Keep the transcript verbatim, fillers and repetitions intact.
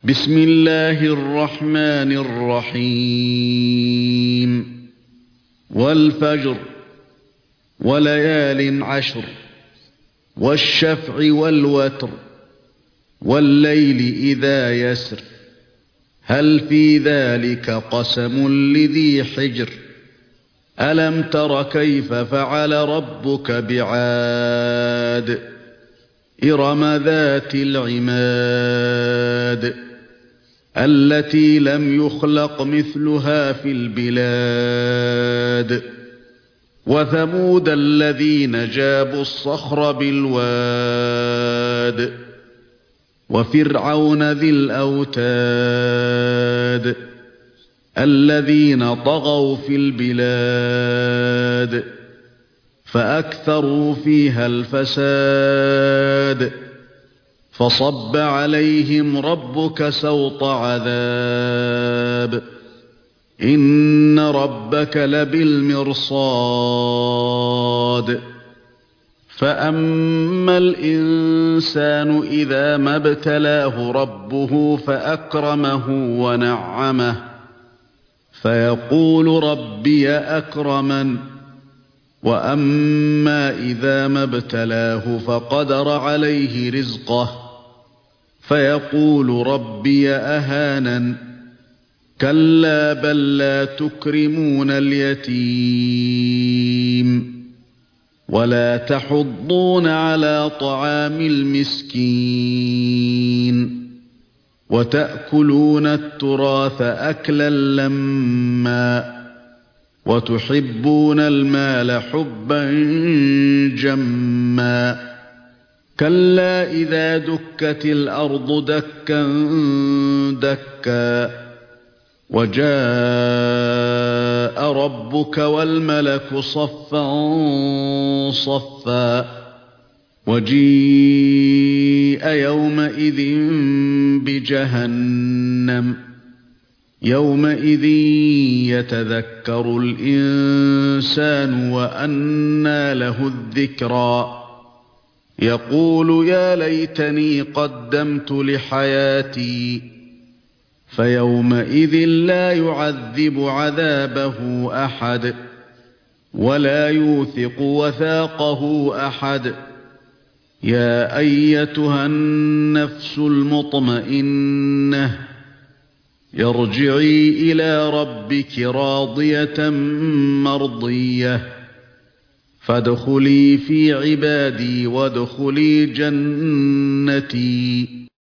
بسم الله الرحمن الرحيم والفجر وليال عشر والشفع والوتر والليل إذا يسر هل في ذلك قسم لذي حجر ألم تر كيف فعل ربك بعاد إرم ذات العماد التي لم يخلق مثلها في البلاد وثمود الذين جابوا الصخر بالواد وفرعون ذي الأوتاد الذين طغوا في البلاد فأكثروا فيها الفساد فصب عليهم ربك سوط عذاب إن ربك لبالمرصاد فأما الإنسان إذا ما ابتلاه ربه فأكرمه ونعمه فيقول ربي أكرمن وأما إذا ما ابتلاه فقدر عليه رزقه فيقول ربي أهانن كلا بل لا تكرمون اليتيم ولا تحضون على طعام المسكين وتأكلون التراث أكلا لما وتحبون المال حبا جما كلا إذا دكت الأرض دكا دكا وجاء ربك والملك صفا صفا وجيء يومئذ بجهنم يومئذ يتذكر الإنسان وأنى له الذكرى يقول يا ليتني قدمت لحياتي فيومئذ لا يعذب عذابه أحد ولا يوثق وثاقه أحد يا أيتها النفس المطمئنة ارجعي إلى ربك راضية مرضية فادخلي في عبادي وادخلي جنتي